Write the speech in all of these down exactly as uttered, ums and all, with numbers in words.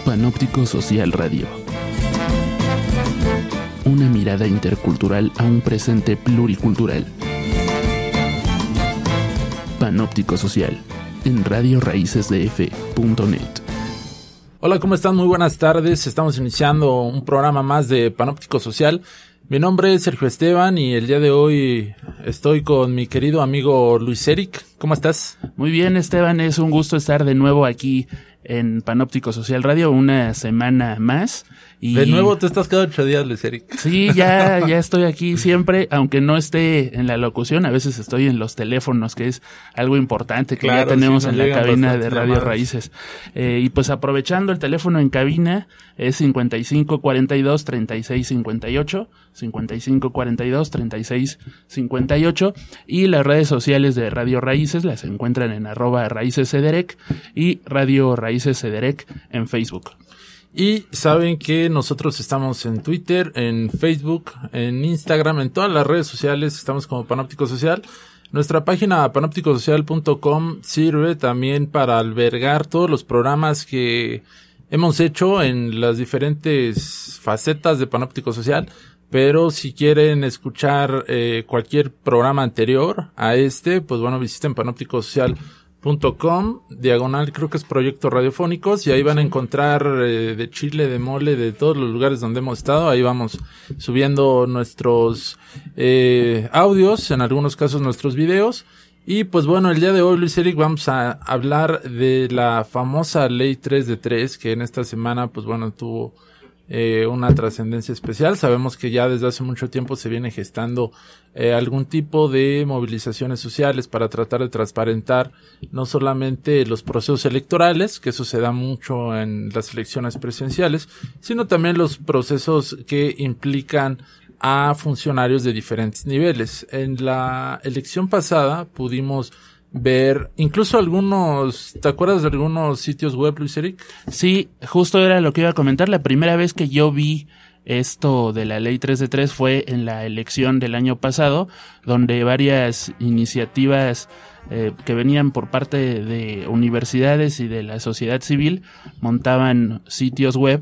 Panóptico Social Radio. Una mirada intercultural a un presente pluricultural. Panóptico Social, en radio raíces d f punto net. Hola, ¿cómo están? Muy buenas tardes. Estamos iniciando un programa más de Panóptico Social. Mi nombre es Sergio Esteban y el día de hoy estoy con mi querido amigo Luis Eric. ¿Cómo estás? Muy bien, Esteban. Es un gusto estar de nuevo aquí en Panóptico Social Radio, una semana más. Y de nuevo te estás cada ocho días, Luis Eric. Sí, ya, ya estoy aquí siempre, aunque no esté en la locución, a veces estoy en los teléfonos, que es algo importante que claro, ya tenemos sí, en la cabina de Radio llamadas. Raíces. Eh, y pues aprovechando el teléfono en cabina, es cincuenta y cinco cuarenta y dos treinta y seis cincuenta y ocho, cincuenta y cinco cuarenta y dos treinta y seis cincuenta y ocho, y las redes sociales de Radio Raíces las encuentran en arroba Raíces Cederec y Radio Raíces Cederec en Facebook. Y saben que nosotros estamos en Twitter, en Facebook, en Instagram, en todas las redes sociales, estamos como Panóptico Social. Nuestra página panóptico social punto com sirve también para albergar todos los programas que hemos hecho en las diferentes facetas de Panóptico Social. Pero si quieren escuchar eh, cualquier programa anterior a este, pues bueno, visiten panóptico social punto com, diagonal, creo que es Proyectos Radiofónicos, y ahí van a encontrar eh, de Chile, de Mole, de todos los lugares donde hemos estado. Ahí vamos subiendo nuestros eh, audios, en algunos casos nuestros videos. Y pues bueno, el día de hoy, Luis Eric, vamos a hablar de la famosa Ley tres de tres, que en esta semana, pues bueno, tuvo Eh, una trascendencia especial. Sabemos que ya desde hace mucho tiempo se viene gestando eh, algún tipo de movilizaciones sociales para tratar de transparentar no solamente los procesos electorales, que eso se da mucho en las elecciones presidenciales, sino también los procesos que implican a funcionarios de diferentes niveles. En la elección pasada pudimos ver incluso algunos, ¿te acuerdas de algunos sitios web, Luis Eric? Sí, justo era lo que iba a comentar. La primera vez que yo vi esto de la ley tres de tres fue en la elección del año pasado, donde varias iniciativas eh, que venían por parte de universidades y de la sociedad civil montaban sitios web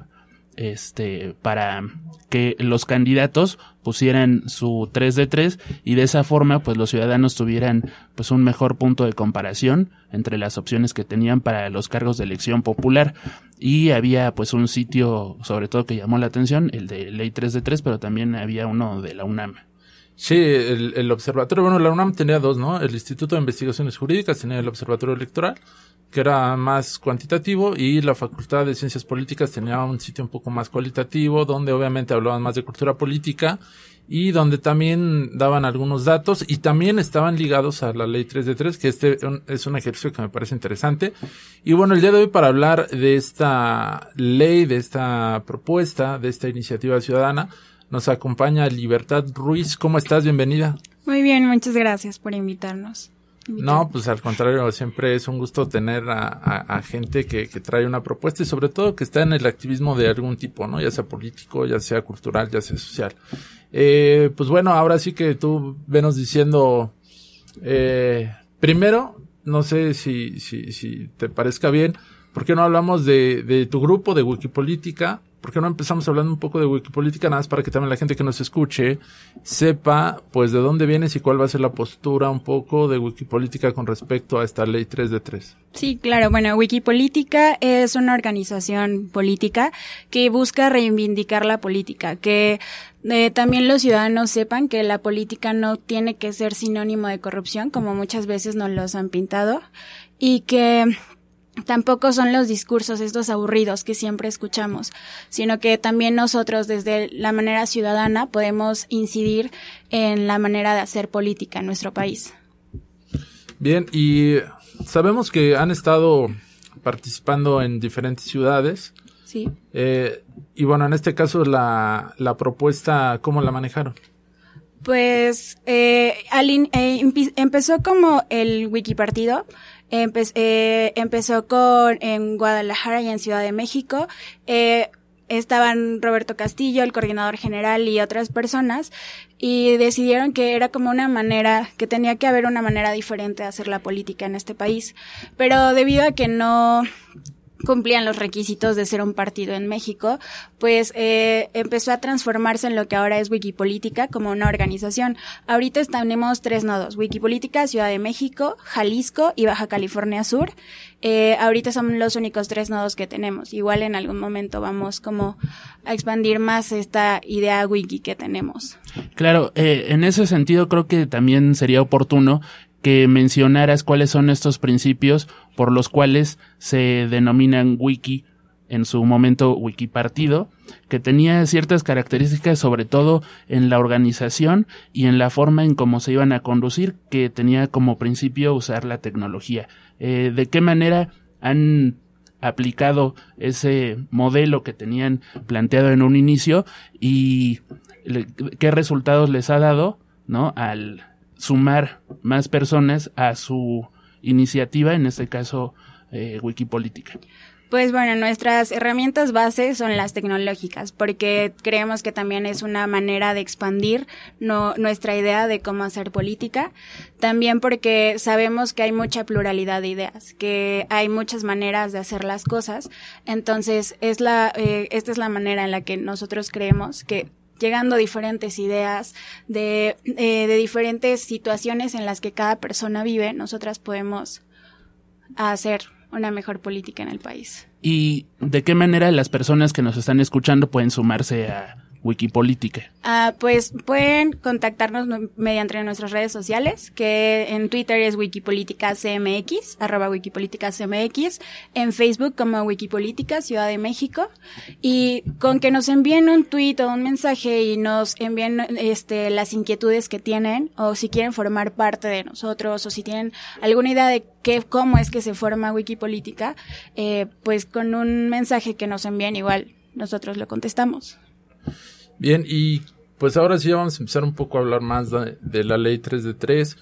este para que los candidatos pusieran su tres de tres y de esa forma pues los ciudadanos tuvieran pues un mejor punto de comparación entre las opciones que tenían para los cargos de elección popular. Y había pues un sitio sobre todo que llamó la atención, el de ley tres de tres, pero también había uno de la UNAM. Sí, el, el observatorio, bueno, la UNAM tenía dos, ¿no? El Instituto de Investigaciones Jurídicas tenía el observatorio electoral, que era más cuantitativo, y la Facultad de Ciencias Políticas tenía un sitio un poco más cualitativo, donde obviamente hablaban más de cultura política y donde también daban algunos datos y también estaban ligados a la ley tres de tres, que este es un ejercicio que me parece interesante. Y bueno, el día de hoy, para hablar de esta ley, de esta propuesta, de esta iniciativa ciudadana, nos acompaña Libertad Ruiz. ¿Cómo estás? Bienvenida. Muy bien, muchas gracias por invitarnos. No, pues al contrario, siempre es un gusto tener a, a, a gente que, que trae una propuesta y sobre todo que está en el activismo de algún tipo, ¿no? Ya sea político, ya sea cultural, ya sea social. Eh, pues bueno, ahora sí que tú venos diciendo, eh, primero, no sé si, si, si te parezca bien, ¿por qué no hablamos de, de tu grupo, de Wikipolítica? ¿Por qué no empezamos hablando un poco de Wikipolítica, nada más para que también la gente que nos escuche sepa, pues, de dónde vienes y cuál va a ser la postura un poco de Wikipolítica con respecto a esta ley tres de tres? Sí, claro. Bueno, Wikipolítica es una organización política que busca reivindicar la política, que eh, también los ciudadanos sepan que la política no tiene que ser sinónimo de corrupción, como muchas veces nos los han pintado, y que tampoco son los discursos estos aburridos que siempre escuchamos, sino que también nosotros desde la manera ciudadana podemos incidir en la manera de hacer política en nuestro país. Bien, y sabemos que han estado participando en diferentes ciudades. Sí. Eh, y bueno, en este caso la, la propuesta, ¿cómo la manejaron? Pues eh, al in, eh, empe- empezó como el Wikipartido. Empe- eh, empezó con en Guadalajara y en Ciudad de México. Eh, estaban Roberto Castillo, el coordinador general, y otras personas, y decidieron que era como una manera, que tenía que haber una manera diferente de hacer la política en este país. Pero debido a que no cumplían los requisitos de ser un partido en México, pues eh, empezó a transformarse en lo que ahora es Wikipolítica como una organización. Ahorita tenemos tres nodos: Wikipolítica, Ciudad de México, Jalisco y Baja California Sur. Eh, ahorita son los únicos tres nodos que tenemos. Igual en algún momento vamos como a expandir más esta idea wiki que tenemos. Claro, eh, en ese sentido creo que también sería oportuno que mencionaras cuáles son estos principios por los cuales se denominan wiki, en su momento Wikipartido, que tenía ciertas características sobre todo en la organización y en la forma en cómo se iban a conducir, que tenía como principio usar la tecnología. Eh, ¿de qué manera han aplicado ese modelo que tenían planteado en un inicio y le, qué resultados les ha dado, ¿no?, al sumar más personas a su iniciativa, en este caso eh, Wikipolítica? Pues bueno, nuestras herramientas base son las tecnológicas, porque creemos que también es una manera de expandir no, nuestra idea de cómo hacer política. También porque sabemos que hay mucha pluralidad de ideas, que hay muchas maneras de hacer las cosas. Entonces, es la, eh, esta es la manera en la que nosotros creemos que, llegando diferentes ideas de, eh, de diferentes situaciones en las que cada persona vive, nosotras podemos hacer una mejor política en el país. ¿Y de qué manera las personas que nos están escuchando pueden sumarse a Wikipolítica? Ah, pues pueden contactarnos mediante nuestras redes sociales, que en Twitter es Wikipolítica C M X, arroba Wikipolítica C M X, en Facebook como Wikipolítica Ciudad de México, y con que nos envíen un tweet o un mensaje y nos envíen este las inquietudes que tienen, o si quieren formar parte de nosotros, o si tienen alguna idea de qué, cómo es que se forma Wikipolítica, eh, pues con un mensaje que nos envíen, igual nosotros lo contestamos. Bien, y pues ahora sí vamos a empezar un poco a hablar más de, de la ley tres de tres.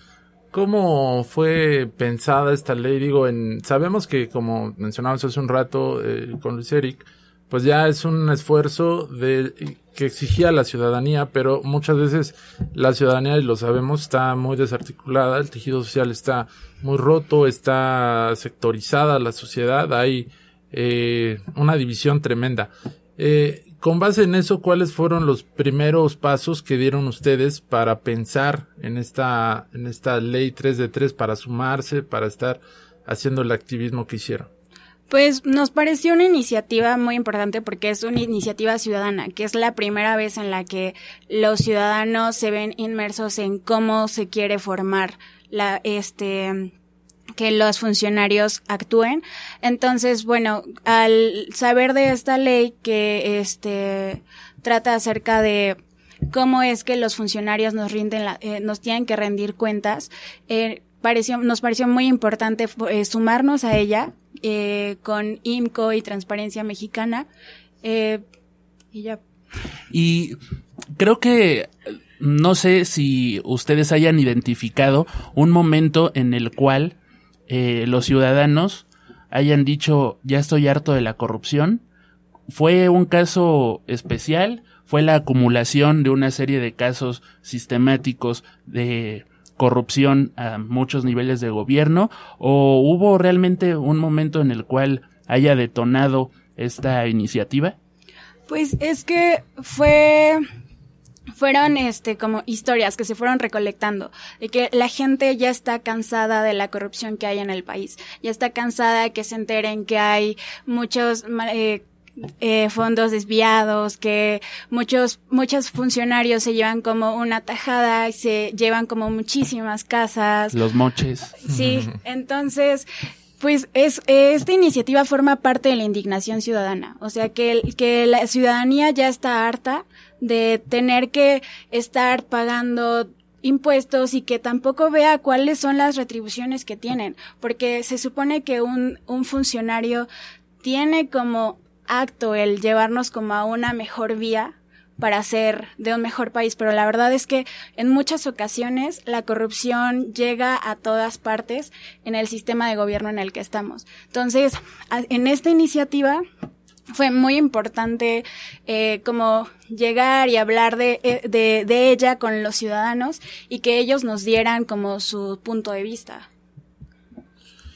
¿Cómo fue pensada esta ley? Digo, en, sabemos que, como mencionábamos hace un rato eh, con Luis Eric, pues ya es un esfuerzo de que exigía la ciudadanía, pero muchas veces la ciudadanía, y lo sabemos, está muy desarticulada, el tejido social está muy roto, está sectorizada la sociedad, hay eh, una división tremenda. Eh, con base en eso, ¿cuáles fueron los primeros pasos que dieron ustedes para pensar en esta, en esta ley tres de tres, para sumarse, para estar haciendo el activismo que hicieron? Pues nos pareció una iniciativa muy importante porque es una iniciativa ciudadana, que es la primera vez en la que los ciudadanos se ven inmersos en cómo se quiere formar la, este, que los funcionarios actúen. Entonces, bueno, al saber de esta ley que este trata acerca de cómo es que los funcionarios nos rinden la, eh, nos tienen que rendir cuentas, eh, pareció, nos pareció muy importante eh, sumarnos a ella eh, con I M C O y Transparencia Mexicana, eh, y ya. Y creo que no sé si ustedes hayan identificado un momento en el cual Eh, los ciudadanos hayan dicho, ya estoy harto de la corrupción. ¿Fue un caso especial? ¿Fue la acumulación de una serie de casos sistemáticos de corrupción a muchos niveles de gobierno? ¿O hubo realmente un momento en el cual haya detonado esta iniciativa? Pues es que fue... fueron este como historias que se fueron recolectando, de que la gente ya está cansada de la corrupción que hay en el país, ya está cansada de que se enteren que hay muchos eh, eh, fondos desviados, que muchos muchos funcionarios se llevan como una tajada y se llevan como muchísimas casas. Los moches. Sí, entonces pues es esta iniciativa forma parte de la indignación ciudadana, o sea que que la ciudadanía ya está harta de tener que estar pagando impuestos y que tampoco vea cuáles son las retribuciones que tienen, porque se supone que un un funcionario tiene como acto el llevarnos como a una mejor vía para hacer de un mejor país, pero la verdad es que en muchas ocasiones la corrupción llega a todas partes en el sistema de gobierno en el que estamos. Entonces, en esta iniciativa fue muy importante eh, como llegar y hablar de, de, de ella con los ciudadanos y que ellos nos dieran como su punto de vista.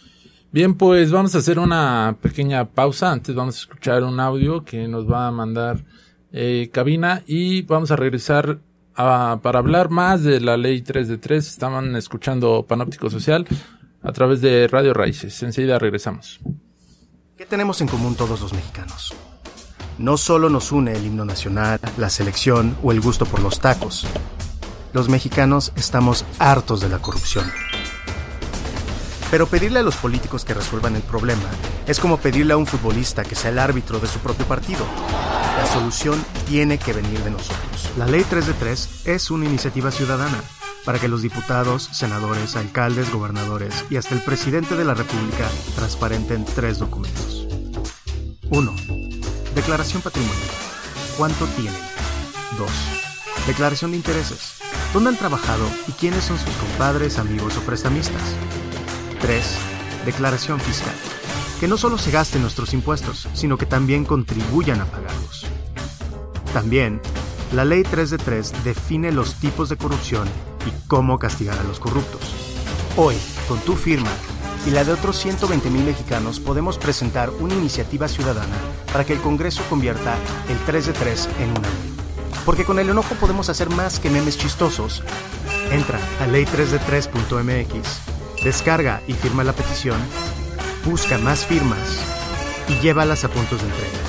Bien, pues vamos a hacer una pequeña pausa. Antes vamos a escuchar un audio que nos va a mandar eh, Cabina y vamos a regresar a, para hablar más de la ley tres de tres. Estaban escuchando Panóptico Social a través de Radio Raíces. Enseguida regresamos. ¿Qué tenemos en común todos los mexicanos? No solo nos une el himno nacional, la selección o el gusto por los tacos. Los mexicanos estamos hartos de la corrupción. Pero pedirle a los políticos que resuelvan el problema es como pedirle a un futbolista que sea el árbitro de su propio partido. La solución tiene que venir de nosotros. La Ley tres de tres es una iniciativa ciudadana para que los diputados, senadores, alcaldes, gobernadores y hasta el presidente de la República transparenten tres documentos. uno. Declaración patrimonial. ¿Cuánto tienen? dos. Declaración de intereses. ¿Dónde han trabajado y quiénes son sus compadres, amigos o prestamistas? tres. Declaración fiscal. Que no solo se gasten nuestros impuestos, sino que también contribuyan a pagarlos. También, la Ley tres de tres define los tipos de corrupción y cómo castigar a los corruptos. Hoy, con tu firma y la de otros ciento veinte mil mexicanos, podemos presentar una iniciativa ciudadana para que el Congreso convierta el tres de tres en una ley. Porque con el enojo podemos hacer más que memes chistosos. Entra a ley tres de tres punto m x, descarga y firma la petición, busca más firmas y llévalas a puntos de entrega.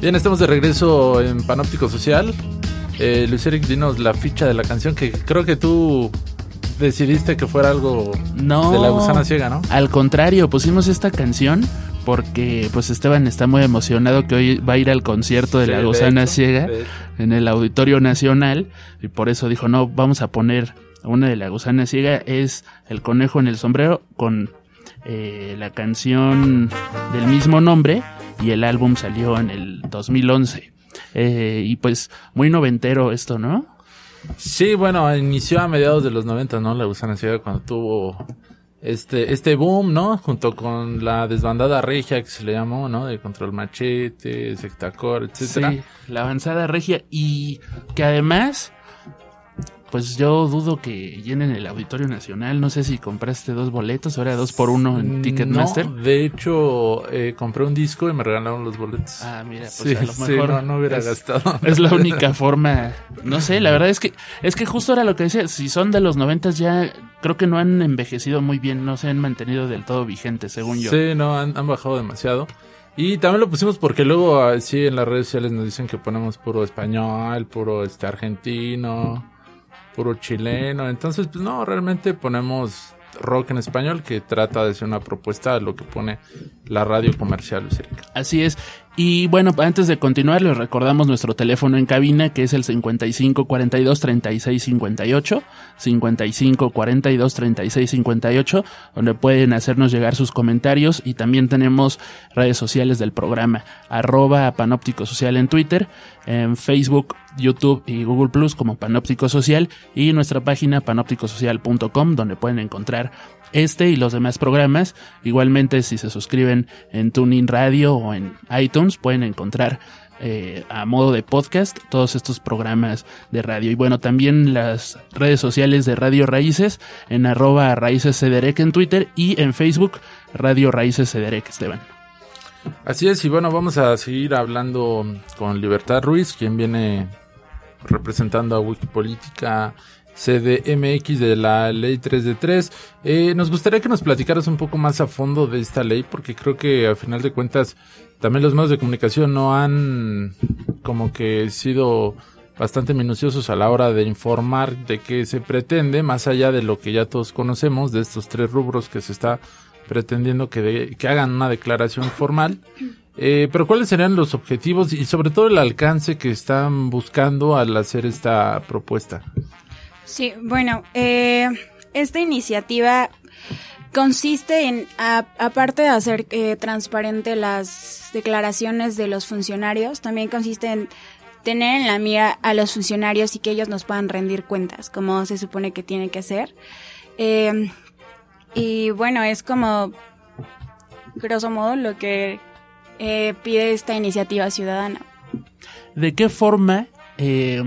Bien, estamos de regreso en Panóptico Social. Eh, Luis Eric, dinos la ficha de la canción, que creo que tú decidiste que fuera algo no, de La Gusana Ciega, ¿no? Al contrario, pusimos esta canción porque pues Esteban está muy emocionado que hoy va a ir al concierto de sí, La Gusana de hecho, Ciega de en el Auditorio Nacional, y por eso dijo, no, vamos a poner una de La Gusana Ciega. Es El Conejo en el Sombrero con eh, la canción del mismo nombre, y el álbum salió en el dos mil once. Eh, y pues muy noventero esto, ¿no? Sí, bueno, inició a mediados de los noventa, ¿no? La Gusana Ciega, cuando tuvo este este boom, ¿no? Junto con la desbandada regia, que se le llamó, ¿no? De Control Machete, Sectacor, etcétera. Sí, la avanzada regia, y que además, pues yo dudo que llenen el Auditorio Nacional. No sé si compraste dos boletos, ahora dos por uno en Ticketmaster. No, de hecho, eh, compré un disco y me regalaron los boletos. Ah, mira, pues sí, a lo mejor sí, no, no hubiera es, gastado. Es la única forma, no sé, la verdad es que es que justo era lo que decía, si son de los noventas ya creo que no han envejecido muy bien, no se han mantenido del todo vigentes, según yo. Sí, no, han, han bajado demasiado. Y también lo pusimos porque luego, sí, en las redes sociales nos dicen que ponemos puro español, puro este argentino, puro chileno. Entonces, pues no, realmente ponemos rock en español, que trata de ser una propuesta a lo que pone la radio comercial, Luis Eric. Así es. Y bueno, antes de continuar, les recordamos nuestro teléfono en cabina, que es el cincuenta y cinco cuarenta y dos treinta y seis cincuenta y ocho, cincuenta y cinco cuarenta y dos treinta y seis cincuenta y ocho, donde pueden hacernos llegar sus comentarios, y también tenemos redes sociales del programa, arroba Panóptico Social en Twitter, en Facebook, YouTube y Google Plus como Panóptico Social, y nuestra página panóptico social punto com, donde pueden encontrar este y los demás programas. Igualmente, si se suscriben en TuneIn Radio o en iTunes, pueden encontrar eh, a modo de podcast todos estos programas de radio. Y bueno, también las redes sociales de Radio Raíces, en arroba Raíces Cederec en Twitter, y en Facebook, Radio Raíces Cederec, Esteban. Así es, y bueno, vamos a seguir hablando con Libertad Ruiz, quien viene representando a Wikipolítica C D M X de la ley tres de tres. Eh, nos gustaría que nos platicaras un poco más a fondo de esta ley, porque creo que a final de cuentas también los medios de comunicación no han como que sido bastante minuciosos a la hora de informar de qué se pretende, más allá de lo que ya todos conocemos, de estos tres rubros que se está pretendiendo que, de, que hagan una declaración formal. Eh, pero ¿cuáles serían los objetivos y sobre todo el alcance que están buscando al hacer esta propuesta? Sí, bueno, eh, esta iniciativa consiste en, a, aparte de hacer eh, transparente las declaraciones de los funcionarios, también consiste en tener en la mira a los funcionarios y que ellos nos puedan rendir cuentas, como se supone que tiene que ser. Eh, y bueno, es como, grosso modo, lo que eh, pide esta iniciativa ciudadana. ¿De qué forma eh,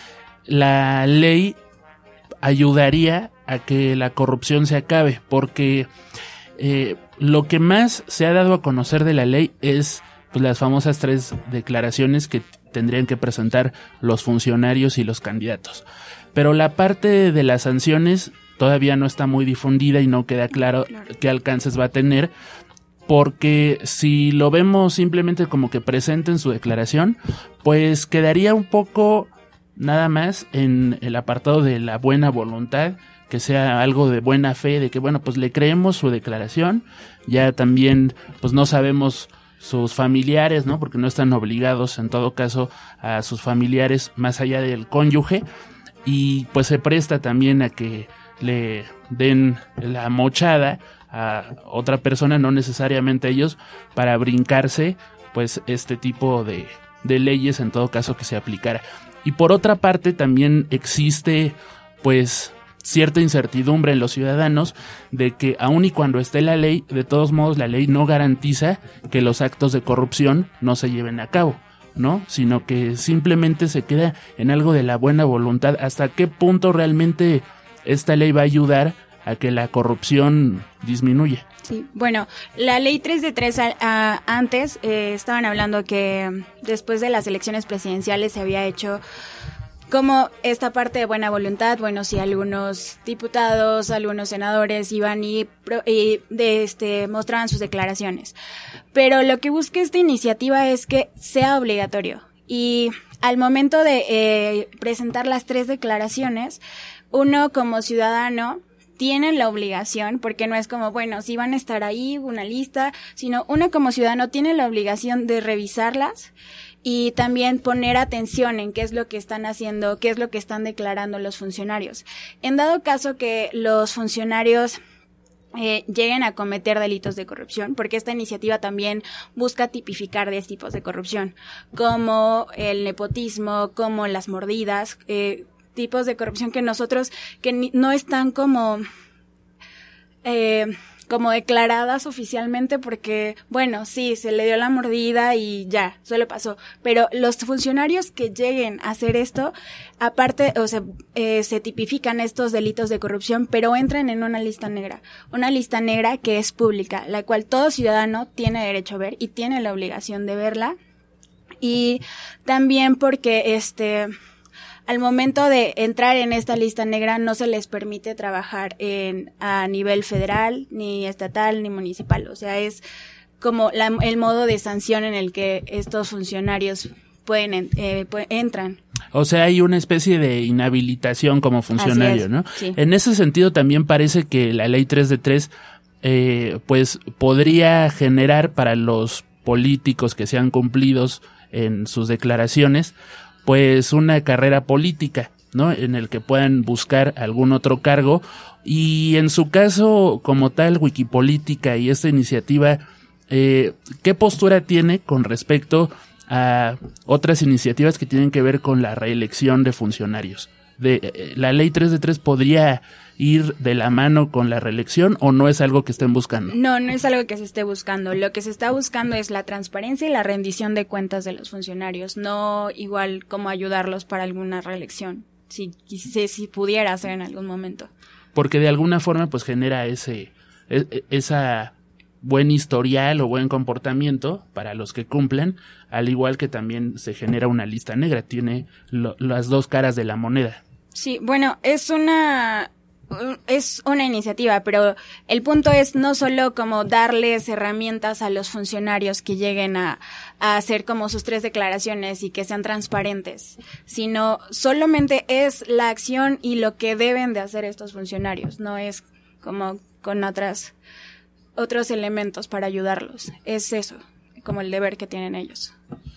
la ley ayudaría a que la corrupción se acabe? Porque eh, lo que más se ha dado a conocer de la ley es pues las famosas tres declaraciones que tendrían que presentar los funcionarios y los candidatos. Pero la parte de las sanciones todavía no está muy difundida y no queda claro qué alcances va a tener, porque si lo vemos simplemente como que presenten su declaración, pues quedaría un poco nada más en el apartado de la buena voluntad, que sea algo de buena fe, de que bueno, pues le creemos su declaración. Ya también pues no sabemos sus familiares, ¿no? Porque no están obligados en todo caso a sus familiares más allá del cónyuge, y pues se presta también a que le den la mochada a otra persona, no necesariamente ellos, para brincarse pues este tipo de, de leyes en todo caso que se aplicara. Y por otra parte también existe pues cierta incertidumbre en los ciudadanos de que aun y cuando esté la ley, de todos modos la ley no garantiza que los actos de corrupción no se lleven a cabo, ¿no? Sino que simplemente se queda en algo de la buena voluntad. ¿Hasta qué punto realmente esta ley va a ayudar a que la corrupción disminuya? Sí, bueno, la ley tres de tres a, a, antes eh, estaban hablando que después de las elecciones presidenciales se había hecho como esta parte de buena voluntad, bueno, sí, algunos diputados, algunos senadores iban y, y de este mostraban sus declaraciones. Pero lo que busca esta iniciativa es que sea obligatorio. Y al momento de eh, presentar las tres declaraciones, uno como ciudadano tiene la obligación, porque no es como, bueno, si van a estar ahí, una lista, sino uno como ciudadano tiene la obligación de revisarlas y también poner atención en qué es lo que están haciendo, qué es lo que están declarando los funcionarios. En dado caso que los funcionarios eh, lleguen a cometer delitos de corrupción, porque esta iniciativa también busca tipificar diez tipos de corrupción, como el nepotismo, como las mordidas, eh, tipos de corrupción que nosotros, que ni, no están como, eh, como declaradas oficialmente porque, bueno, sí, se le dio la mordida y ya, solo pasó. Pero los funcionarios que lleguen a hacer esto, aparte, o sea, eh, se tipifican estos delitos de corrupción, pero entran en una lista negra. Una lista negra que es pública, la cual todo ciudadano tiene derecho a ver y tiene la obligación de verla. Y también porque, este... al momento de entrar en esta lista negra no se les permite trabajar en a nivel federal, ni estatal, ni municipal. O sea, es como la, el modo de sanción en el que estos funcionarios pueden eh, pueden, entran. O sea, hay una especie de inhabilitación como funcionario, ¿no? Sí. En ese sentido también parece que la ley tres de tres eh, pues podría generar para los políticos que sean cumplidos en sus declaraciones pues una carrera política, ¿no? En el que puedan buscar algún otro cargo. Y en su caso, como tal, Wikipolítica y esta iniciativa, eh, ¿qué postura tiene con respecto a otras iniciativas que tienen que ver con la reelección de funcionarios? De, eh, ¿la ley tres de tres podría ir de la mano con la reelección o no es algo que estén buscando? No, no es algo que se esté buscando. Lo que se está buscando es la transparencia y la rendición de cuentas de los funcionarios, no igual como ayudarlos para alguna reelección, si, si, si pudiera ser en algún momento. Porque de alguna forma pues genera ese e, esa buen historial o buen comportamiento para los que cumplen, al igual que también se genera una lista negra, tiene lo, las dos caras de la moneda. Sí, bueno, es una... es una iniciativa, pero el punto es no solo como darles herramientas a los funcionarios que lleguen a, a hacer como sus tres declaraciones y que sean transparentes, sino solamente es la acción y lo que deben de hacer estos funcionarios, no es como con otras otros elementos para ayudarlos, es eso, como el deber que tienen ellos.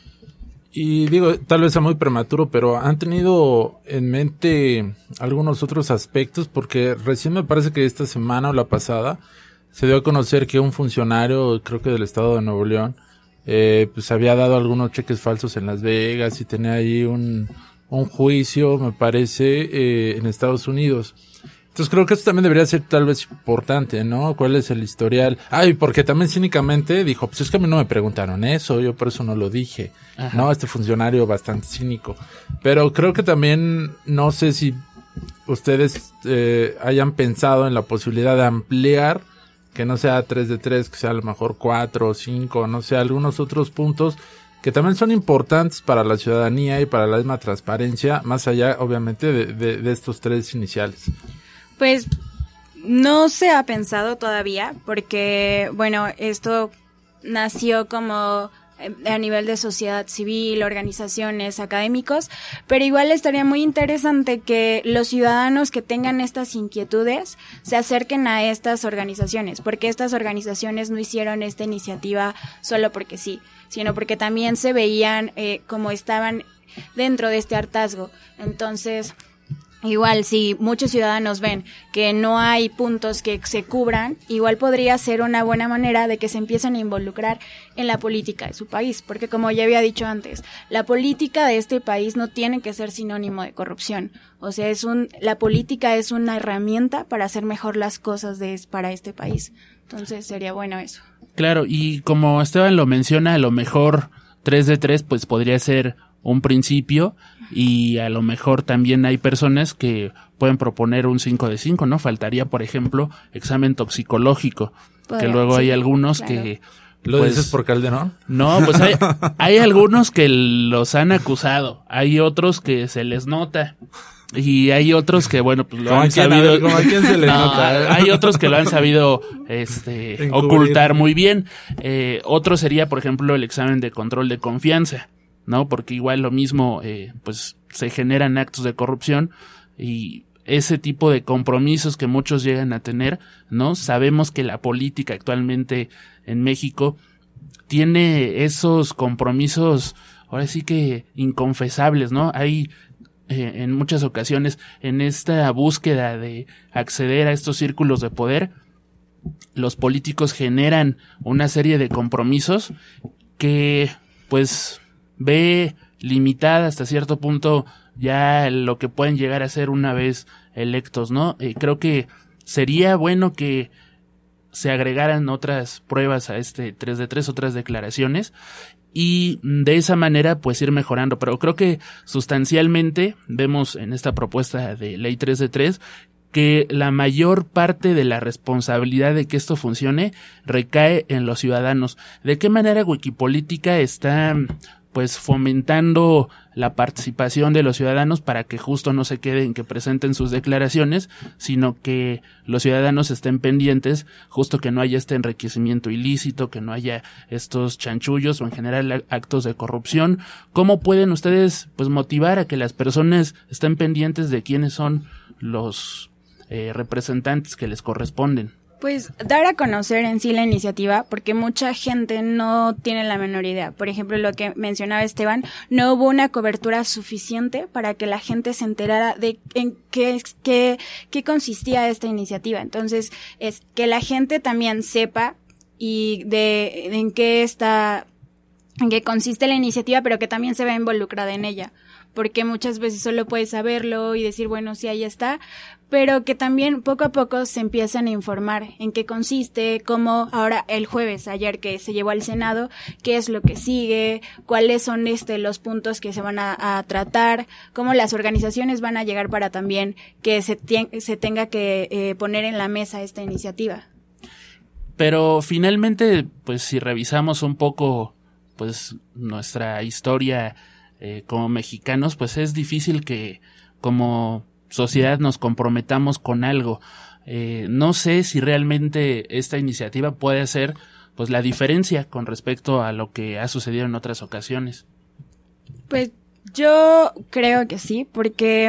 Y digo, tal vez sea muy prematuro, pero ¿han tenido en mente algunos otros aspectos? Porque recién me parece que esta semana o la pasada se dio a conocer que un funcionario, creo que del estado de Nuevo León, eh, pues había dado algunos cheques falsos en Las Vegas y tenía ahí un, un juicio, me parece, eh, en Estados Unidos. Entonces creo que esto también debería ser tal vez importante, ¿no? ¿Cuál es el historial? Ay, porque también cínicamente dijo, pues es que a mí no me preguntaron eso, yo por eso no lo dije. Ajá. No, este funcionario bastante cínico. Pero creo que también, no sé si ustedes eh, hayan pensado en la posibilidad de ampliar, que no sea tres de tres, que sea a lo mejor cuatro o cinco, no sé, algunos otros puntos que también son importantes para la ciudadanía y para la misma transparencia, más allá, obviamente, de, de, de estos tres iniciales. Pues no se ha pensado todavía porque, bueno, esto nació como a nivel de sociedad civil, organizaciones, académicos, pero igual estaría muy interesante que los ciudadanos que tengan estas inquietudes se acerquen a estas organizaciones, porque estas organizaciones no hicieron esta iniciativa solo porque sí, sino porque también se veían eh, como estaban dentro de este hartazgo. Entonces, igual, si muchos ciudadanos ven que no hay puntos que se cubran, igual podría ser una buena manera de que se empiecen a involucrar en la política de su país, porque como ya había dicho antes, la política de este país no tiene que ser sinónimo de corrupción. O sea, es un, la política es una herramienta para hacer mejor las cosas de, para este país. Entonces sería bueno eso. Claro, y como Esteban lo menciona, a lo mejor tres de tres pues podría ser un principio y a lo mejor también hay personas que pueden proponer un cinco de cinco, ¿no? Faltaría, por ejemplo, examen toxicológico, Podría, que luego sí, hay algunos claro. que ¿Lo pues, dices por Calderón? No, pues hay, hay algunos que los han acusado, hay otros que se les nota. Y hay otros que, bueno, pues lo han sabido. Ver, ¿cómo a quién se le no, nota? Hay otros que lo han sabido este, ocultar muy bien. Eh, otro sería, por ejemplo, el examen de control de confianza, ¿no? Porque igual lo mismo, eh, pues se generan actos de corrupción y ese tipo de compromisos que muchos llegan a tener, ¿no? Sabemos que la política actualmente en México tiene esos compromisos, ahora sí que inconfesables, ¿no? Hay Eh, en muchas ocasiones en esta búsqueda de acceder a estos círculos de poder, los políticos generan una serie de compromisos que pues ve limitada hasta cierto punto ya lo que pueden llegar a ser una vez electos, ¿no? Eh, creo que sería bueno que se agregaran otras pruebas a este tres de tres, otras declaraciones, y de esa manera pues ir mejorando, pero creo que sustancialmente vemos en esta propuesta de ley tres de tres que la mayor parte de la responsabilidad de que esto funcione recae en los ciudadanos. ¿De qué manera Wikipolítica está pues fomentando la participación de los ciudadanos para que justo no se queden que presenten sus declaraciones, sino que los ciudadanos estén pendientes, justo que no haya este enriquecimiento ilícito, que no haya estos chanchullos o en general actos de corrupción? ¿Cómo pueden ustedes pues motivar a que las personas estén pendientes de quiénes son los eh, representantes que les corresponden? Pues dar a conocer en sí la iniciativa, porque mucha gente no tiene la menor idea. Por ejemplo, lo que mencionaba Esteban, no hubo una cobertura suficiente para que la gente se enterara de en qué, qué, qué consistía esta iniciativa. Entonces, es que la gente también sepa y de, de en qué está, en qué consiste la iniciativa, pero que también se vea involucrada en ella. Porque muchas veces solo puedes saberlo y decir, bueno, sí, ahí está, pero que también poco a poco se empiezan a informar en qué consiste, cómo ahora el jueves, ayer que se llevó al Senado, qué es lo que sigue, cuáles son este los puntos que se van a, a tratar, cómo las organizaciones van a llegar para también que se, se tenga que eh, poner en la mesa esta iniciativa. Pero finalmente, pues si revisamos un poco pues nuestra historia Eh, como mexicanos, pues es difícil que como sociedad nos comprometamos con algo. Eh, no sé si realmente esta iniciativa puede hacer pues la diferencia con respecto a lo que ha sucedido en otras ocasiones. Pues yo creo que sí, porque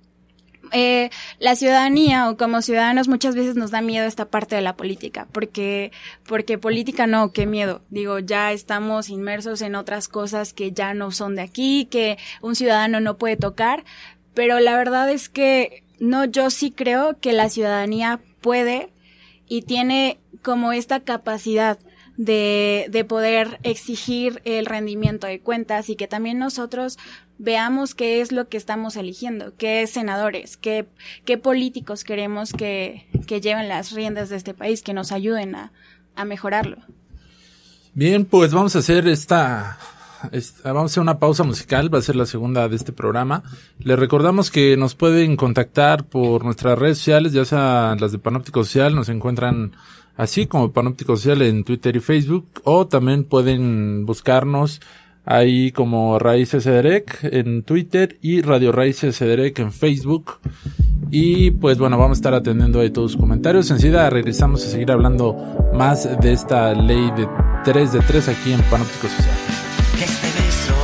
Eh, la ciudadanía o como ciudadanos muchas veces nos da miedo esta parte de la política, porque porque política no, qué miedo, digo, ya estamos inmersos en otras cosas que ya no son de aquí, que un ciudadano no puede tocar, pero la verdad es que no, yo sí creo que la ciudadanía puede y tiene como esta capacidad de, de poder exigir el rendimiento de cuentas y que también nosotros veamos qué es lo que estamos eligiendo, qué senadores, qué, qué políticos queremos que, que lleven las riendas de este país, que nos ayuden a, a mejorarlo. Bien, pues vamos a hacer esta, esta, vamos a hacer una pausa musical, va a ser la segunda de este programa. Les recordamos que nos pueden contactar por nuestras redes sociales, ya sea las de Panóptico Social, nos encuentran así como Panóptico Social en Twitter y Facebook, o también pueden buscarnos ahí como Raíces Ederek en Twitter y Radio Raíces Ederek en Facebook. Y pues bueno, vamos a estar atendiendo ahí todos sus comentarios. Enseguida regresamos a seguir hablando más de esta ley de tres de tres aquí en Panóptico Social. Que este beso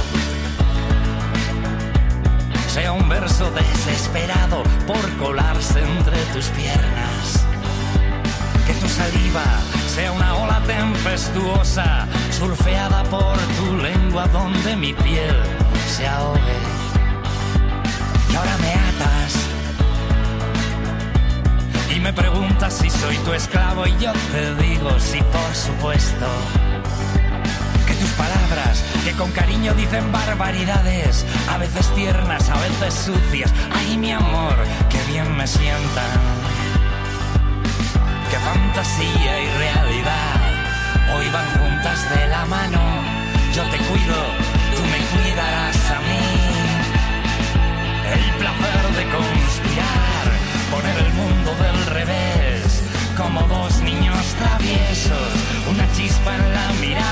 sea un verso desesperado por colarse entre tus piernas. Que tu saliva sea una ola tempestuosa surfeada por tu lengua donde mi piel se ahogue. Y ahora me atas y me preguntas si soy tu esclavo y yo te digo sí, por supuesto. Que tus palabras, que con cariño dicen barbaridades, a veces tiernas, a veces sucias, ay mi amor, que bien me sientan. Que fantasía y realidad hoy van juntas de la mano. Yo te cuido, tú me cuidarás a mí. El placer de conspirar, poner el mundo del revés, como dos niños traviesos, una chispa en la mirada.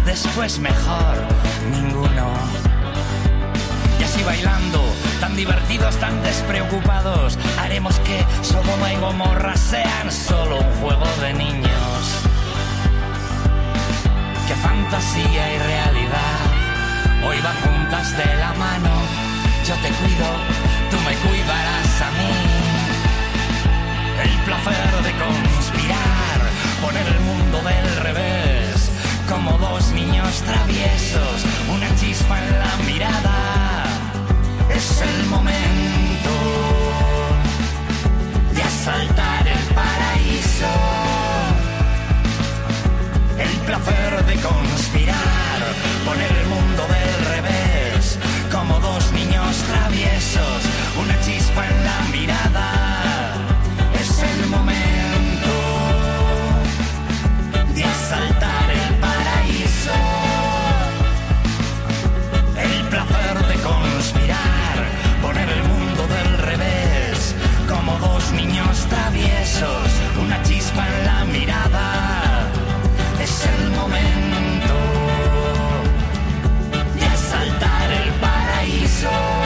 después mejor ninguno. Y así bailando, tan divertidos, tan despreocupados, haremos que Sodoma y Gomorra sean solo un juego de niños. Que fantasía y realidad hoy van juntas de la mano. Yo te cuido, tú me cuidarás a mí. El placer de conspirar, poner el mundo del revés, como dos niños traviesos, una chispa en la mirada. Es el momento de asaltar el paraíso. El placer de conspirar, poner el mundo del revés, como dos niños traviesos, una chispa en la mirada. Es el momento de asaltar el paraíso. El placer de conspirar, poner el mundo del revés, como dos niños traviesos, una chispa en la mirada. Es el momento de asaltar el paraíso.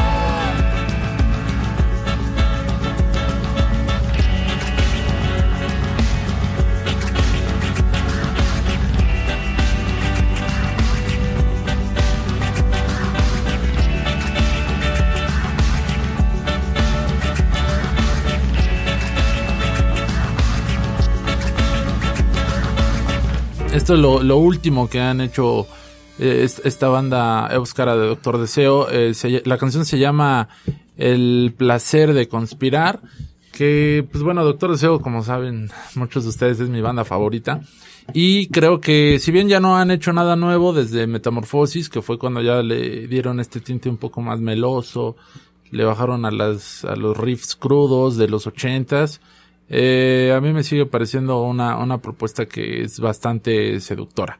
Esto es lo, lo último que han hecho eh, esta banda Euskara de Doctor Deseo. Eh, se, la canción se llama El placer de conspirar, que pues bueno, Doctor Deseo, como saben muchos de ustedes, es mi banda favorita. Y creo que si bien ya no han hecho nada nuevo desde Metamorfosis, que fue cuando ya le dieron este tinte un poco más meloso, le bajaron a las a los riffs crudos de los ochentas. Eh, a mí me sigue pareciendo una, una propuesta que es bastante seductora.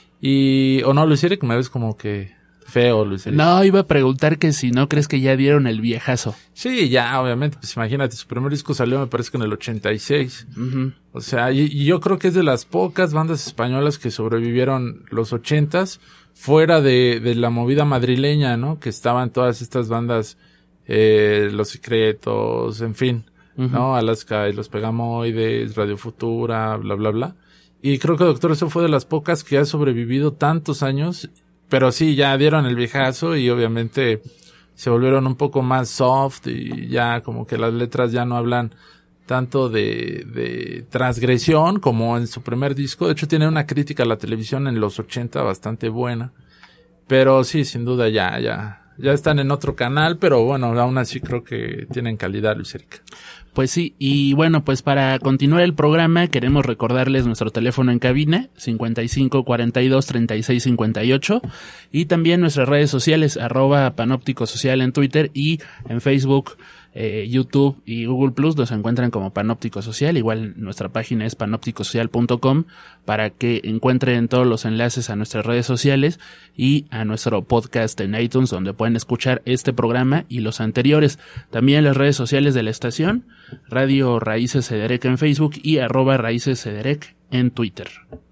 Y, o no, Luis Eric, me ves como que feo, Luis Eric. No, iba a preguntar que si no crees que ya dieron el viejazo. Sí, ya, obviamente, pues imagínate, su primer disco salió me parece que en el ochenta y seis. Uh-huh. O sea, y, y yo creo que es de las pocas bandas españolas que sobrevivieron los ochentas, fuera de, de la movida madrileña, ¿no? Que estaban todas estas bandas, eh, Los Secretos, en fin. Uh-huh. ¿No? Alaska y los Pegamoides, Radio Futura, bla, bla, bla. Y creo que Doctor Deseo fue de las pocas que ha sobrevivido tantos años, pero sí, ya dieron el viejazo y obviamente se volvieron un poco más soft y ya como que las letras ya no hablan tanto de, de transgresión como en su primer disco. De hecho, tiene una crítica a la televisión en los ochenta bastante buena. Pero sí, sin duda ya, ya, ya están en otro canal, pero bueno, aún así creo que tienen calidad, Luis Erika. Pues sí, y bueno, pues para continuar el programa queremos recordarles nuestro teléfono en cabina, cincuenta y cinco cuarenta y dos treinta y seis cincuenta y ocho, y también nuestras redes sociales, arroba Panóptico Social en Twitter y en Facebook, eh, YouTube y Google Plus nos encuentran como Panóptico Social. Igual nuestra página es panóptico social punto com para que encuentren todos los enlaces a nuestras redes sociales y a nuestro podcast en iTunes, donde pueden escuchar este programa y los anteriores. También las redes sociales de la estación, Radio Raíces Cederec en Facebook y arroba Raíces Cederec en Twitter.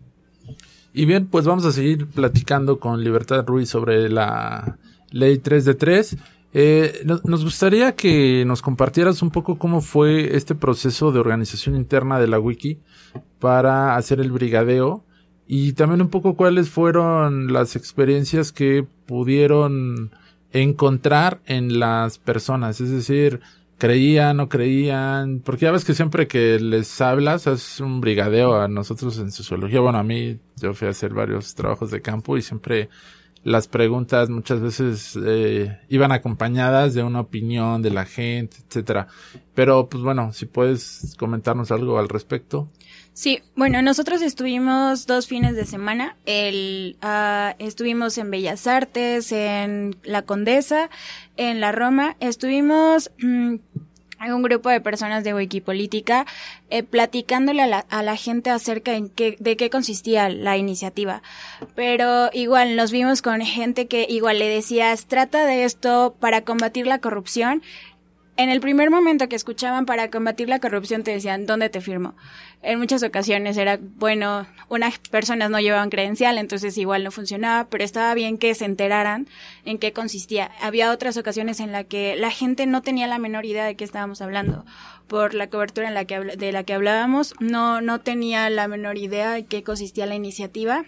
Y bien, pues vamos a seguir platicando con Libertad Ruiz sobre la ley tres de tres. Eh, nos, nos gustaría que nos compartieras un poco cómo fue este proceso de organización interna de la Wiki para hacer el brigadeo y también un poco cuáles fueron las experiencias que pudieron encontrar en las personas, es decir, creían, no creían, porque ya ves que siempre que les hablas es un brigadeo. A nosotros en sociología, bueno, a mí yo fui a hacer varios trabajos de campo y siempre las preguntas muchas veces eh, iban acompañadas de una opinión de la gente, etcétera. Pero pues bueno, si puedes comentarnos algo al respecto. Sí, bueno, nosotros estuvimos dos fines de semana. El uh, estuvimos en Bellas Artes, en La Condesa, en la Roma. Estuvimos mmm, un grupo de personas de Wikipolítica eh, platicándole a la, a la gente acerca de qué, de qué consistía la iniciativa. Pero igual nos vimos con gente que igual le decías, trata de esto para combatir la corrupción. en el primer momento que escuchaban para combatir la corrupción te decían, ¿dónde te firmo? En muchas ocasiones era, bueno, unas personas no llevaban credencial, entonces igual no funcionaba, pero estaba bien que se enteraran en qué consistía. Había otras ocasiones en las que la gente no tenía la menor idea de qué estábamos hablando. Por la cobertura en la que de la que hablábamos, no, no tenía la menor idea de qué consistía la iniciativa.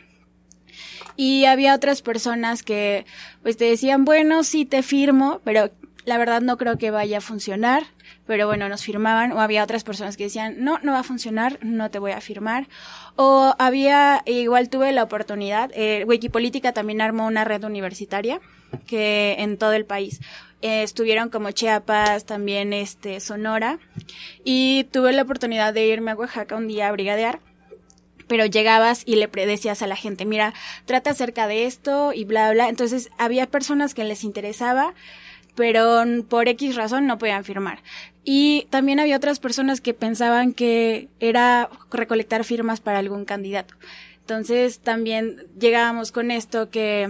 Y había otras personas que pues te decían, bueno, sí te firmo, pero la verdad no creo que vaya a funcionar, pero bueno, nos firmaban, o había otras personas que decían, no, no va a funcionar, no te voy a firmar, o había, igual tuve la oportunidad, eh, Wikipolítica también armó una red universitaria, que en todo el país, eh, estuvieron como Chiapas, también este, Sonora, y tuve la oportunidad de irme a Oaxaca un día a brigadear, pero llegabas y le decías a la gente, mira, trata acerca de esto, y bla, bla, entonces había personas que les interesaba, pero por X razón no podían firmar. Y también había otras personas que pensaban que era recolectar firmas para algún candidato. Entonces también llegábamos con esto que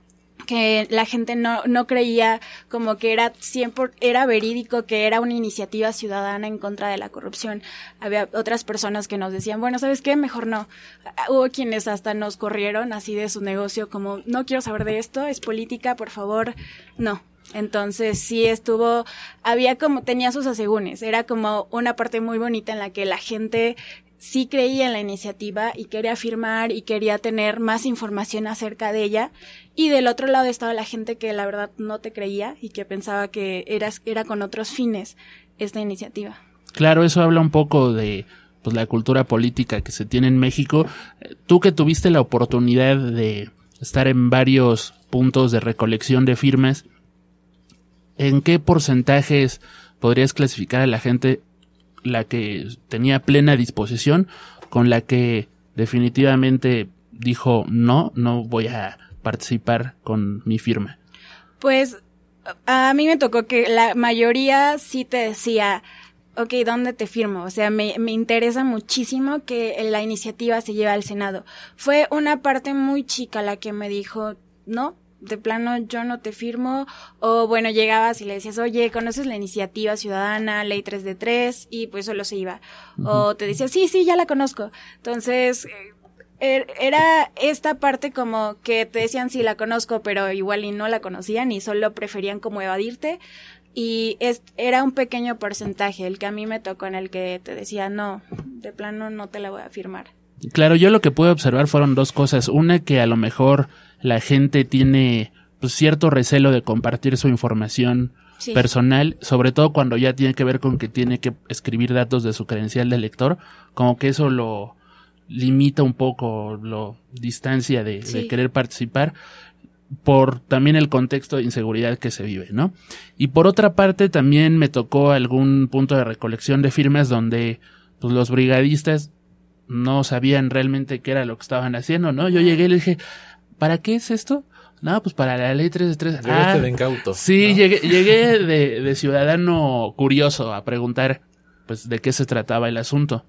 que la gente no no creía como que era siempre era verídico, que era una iniciativa ciudadana en contra de la corrupción. Había otras personas que nos decían, bueno, ¿sabes qué? Mejor no. Hubo quienes hasta nos corrieron así de su negocio, como, no quiero saber de esto, es política, por favor, no. Entonces sí estuvo, había como, tenía sus asegúnes, era como una parte muy bonita en la que la gente sí creía en la iniciativa y quería firmar y quería tener más información acerca de ella, y del otro lado estaba la gente que la verdad no te creía y que pensaba que era, era con otros fines esta iniciativa. Claro, eso habla un poco de pues la cultura política que se tiene en México. Tú que tuviste la oportunidad de estar en varios puntos de recolección de firmas, ¿en qué porcentajes podrías clasificar a la gente, la que tenía plena disposición con la que definitivamente dijo no, no voy a participar con mi firma? Pues a mí me tocó que la mayoría sí te decía, ok, ¿dónde te firmo? O sea, me, me interesa muchísimo que la iniciativa se lleve al Senado. Fue una parte muy chica la que me dijo, no, de plano yo no te firmo, o bueno, llegabas y le decías, oye, ¿conoces la iniciativa ciudadana, ley tres de tres? Y pues solo se iba. Uh-huh. O te decía, sí, sí, ya la conozco. Entonces, er, era esta parte como que te decían, sí, la conozco, pero igual y no la conocían y solo preferían como evadirte. Y es, era un pequeño porcentaje el que a mí me tocó, en el que te decía, no, de plano no te la voy a firmar. Claro, yo lo que pude observar fueron dos cosas. Una, que a lo mejor la gente tiene pues, cierto recelo de compartir su información sí. personal, sobre todo cuando ya tiene que ver con que tiene que escribir datos de su credencial de lector, como que eso lo limita un poco, lo distancia de, sí. de querer participar, por también el contexto de inseguridad que se vive, ¿no? Y por otra parte también me tocó algún punto de recolección de firmas donde pues los brigadistas no sabían realmente qué era lo que estaban haciendo, ¿no? Yo llegué y le dije, ¿para qué es esto? No, pues para la ley tres de tres. Llegaste ah, de incauto. Sí, ¿no? llegué, llegué de, de ciudadano curioso a preguntar, pues, de qué se trataba el asunto.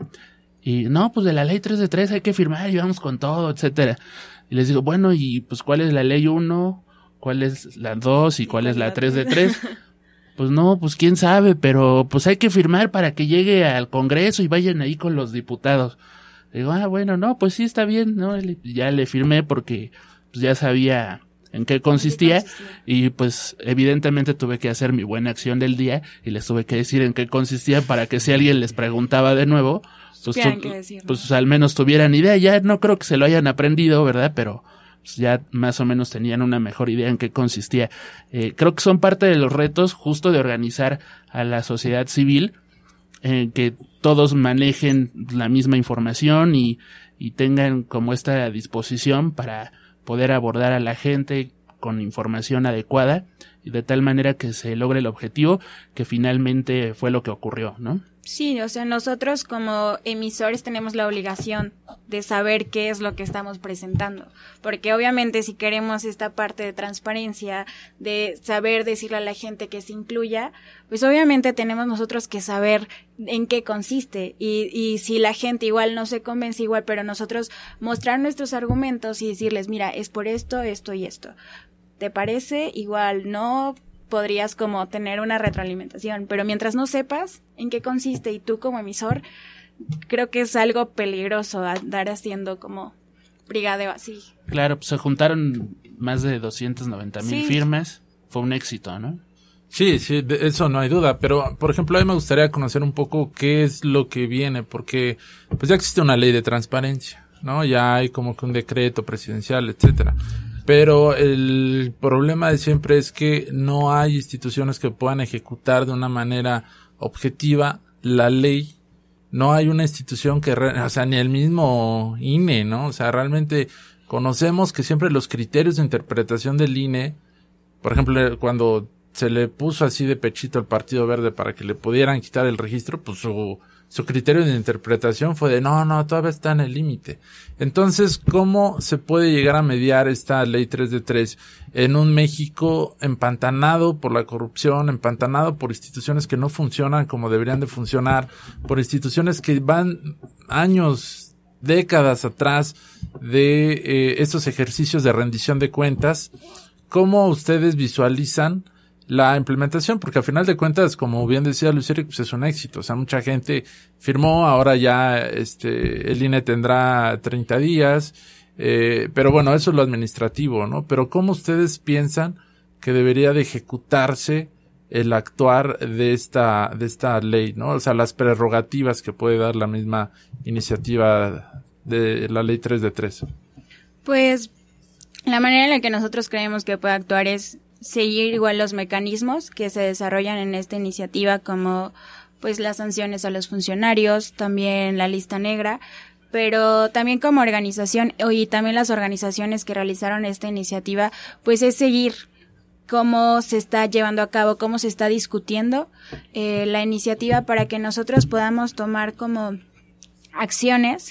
Y, no, pues de la ley tres de tres hay que firmar y vamos con todo, etcétera. Y les digo, bueno, y pues, ¿cuál es la ley uno? ¿Cuál es la dos? ¿Y cuál es la tres de tres? Pues no, pues quién sabe, pero pues hay que firmar para que llegue al Congreso y vayan ahí con los diputados. Digo, ah, bueno, no, pues sí está bien, ¿no? Ya le firmé porque pues ya sabía en qué consistía, ¿Qué consistía? Y pues evidentemente tuve que hacer mi buena acción del día y les tuve que decir en qué consistía para que si alguien les preguntaba de nuevo, pues, tu, decir, ¿no? pues al menos tuvieran idea. Ya no creo que se lo hayan aprendido, ¿verdad? Pero pues ya más o menos tenían una mejor idea en qué consistía. Eh, creo que son parte de los retos justo de organizar a la sociedad civil, eh, que todos manejen la misma información y, y tengan como esta disposición para poder abordar a la gente con información adecuada y de tal manera que se logre el objetivo, que finalmente fue lo que ocurrió, ¿no? Sí, o sea, nosotros como emisores tenemos la obligación de saber qué es lo que estamos presentando, porque obviamente si queremos esta parte de transparencia, de saber decirle a la gente que se incluya, pues obviamente tenemos nosotros que saber en qué consiste, y, y si la gente igual no se convence igual, pero nosotros mostrar nuestros argumentos y decirles, mira, es por esto, esto y esto. ¿Te parece? Igual no, podrías como tener una retroalimentación, pero mientras no sepas en qué consiste y tú como emisor, creo que es algo peligroso andar haciendo como brigadeo así. Claro, pues se juntaron más de doscientas noventa mil Sí. firmas, fue un éxito, ¿no? Sí, sí, de eso no hay duda, pero por ejemplo a mí me gustaría conocer un poco qué es lo que viene, porque pues ya existe una ley de transparencia, ¿no? Ya hay como que un decreto presidencial, etcétera. Pero el problema de siempre es que no hay instituciones que puedan ejecutar de una manera objetiva la ley. No hay una institución que, re- o sea, ni el mismo I N E, ¿no? O sea, realmente conocemos que siempre los criterios de interpretación del I N E, por ejemplo, cuando se le puso así de pechito al Partido Verde para que le pudieran quitar el registro, pues su, su criterio de interpretación fue de no, no, todavía está en el límite. Entonces, ¿cómo se puede llegar a mediar esta ley tres de tres en un México empantanado por la corrupción, empantanado por instituciones que no funcionan como deberían de funcionar, por instituciones que van años, décadas atrás de eh, estos ejercicios de rendición de cuentas? ¿Cómo ustedes visualizan la implementación? Porque al final de cuentas, como bien decía Luis Eric, pues es un éxito. O sea, mucha gente firmó, ahora ya este el I N E tendrá treinta días, eh, pero bueno, eso es lo administrativo, ¿no? Pero ¿cómo ustedes piensan que debería de ejecutarse el actuar de esta de esta ley, ¿no? O sea, las prerrogativas que puede dar la misma iniciativa de la ley tres de tres. Pues la manera en la que nosotros creemos que puede actuar es seguir igual los mecanismos que se desarrollan en esta iniciativa, como pues las sanciones a los funcionarios, también la lista negra, pero también como organización y también las organizaciones que realizaron esta iniciativa, pues es seguir cómo se está llevando a cabo, cómo se está discutiendo eh, la iniciativa para que nosotros podamos tomar como acciones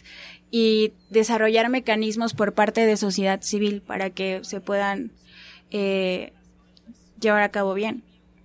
y desarrollar mecanismos por parte de sociedad civil para que se puedan eh, llevar a cabo bien.